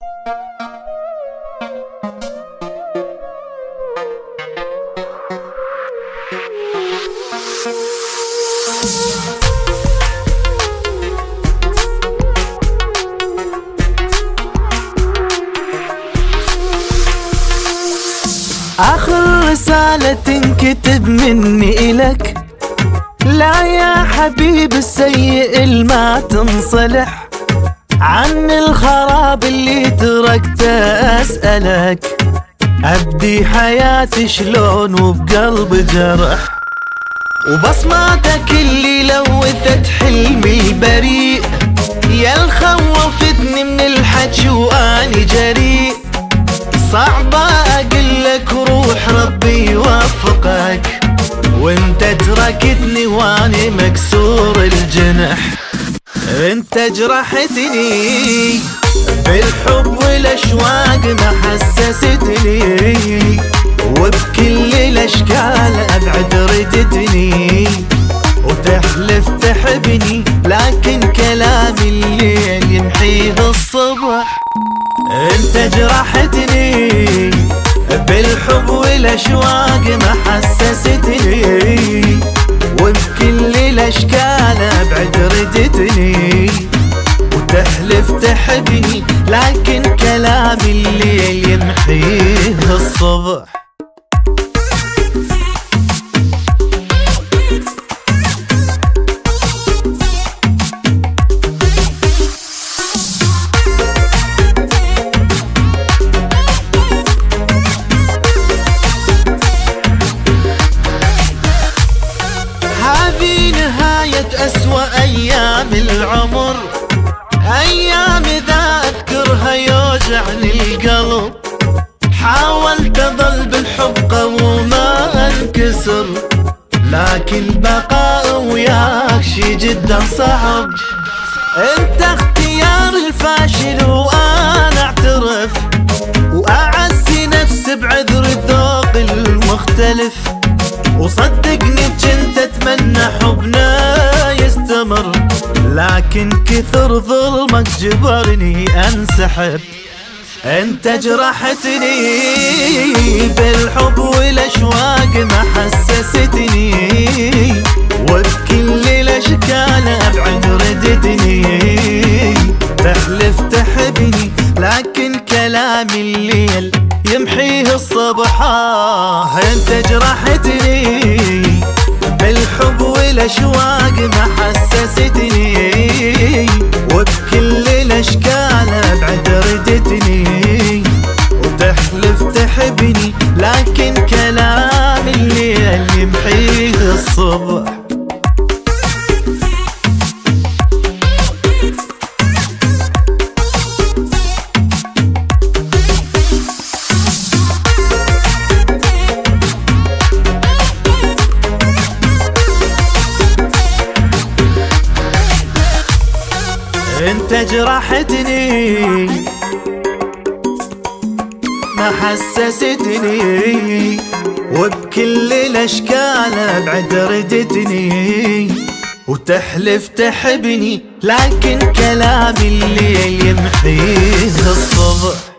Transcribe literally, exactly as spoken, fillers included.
آخر رسالة تنكتب مني إلك، لا يا حبيب السيء الما تنصلح، عن الخراب اللي تركته أسألك، أبدي حياتي شلون وبقلب جرح، وبصماتك اللي لوثت حلمي البريء، يا الخوفتني من الحكي واني جريء، صعبة اقلك روح ربي يوفقك، وانت تركتني واني مكسور الجنح، انت جرحتني بالحب والاشواق ما حسستني، وبكل الاشكال ابعد ردتني، وتحلف تحبني لكن كلام الليل يمحيه الصبح، انت جرحتني بالحب والاشواق ما حسستني، وبكل الاشكال ابعد ردتني، وتحلف تحبني لكن كلام الليل يمحيه الصبح. هذه نهاية أسوأ أيام العمر، أيام إذا أذكرها يوجعني القلب، حاولت أظل بالحب قوي ما أنكسر، لكن البقاء وياك شي جدا صعب، أنت اختيار الفاشل وأنا أعترف، وأعزي نفسي بعذر الذوق المختلف، وصدقني كنت اتمنى حبنا يستمر، لكن كثر ظلمك جبرني انسحب، انت جرحتني بالحب والاشواق ما حسستني، وبكل الاشكال ابعد ردتني، تحلف تحبني لكن كلام الليل يمحيه الصبح، انت جرحتني بالحب والاشواق ما حسستني، وبكل الاشكال ابعد ردتني، وتحلف تحبني لكن كلام الليل يمحيه الصبح. انت جرحتني ما حسستني، وبكل الاشكال ابعد ردتني، وتحلف تحبني لكن كلام الليل يمحيه الصبح.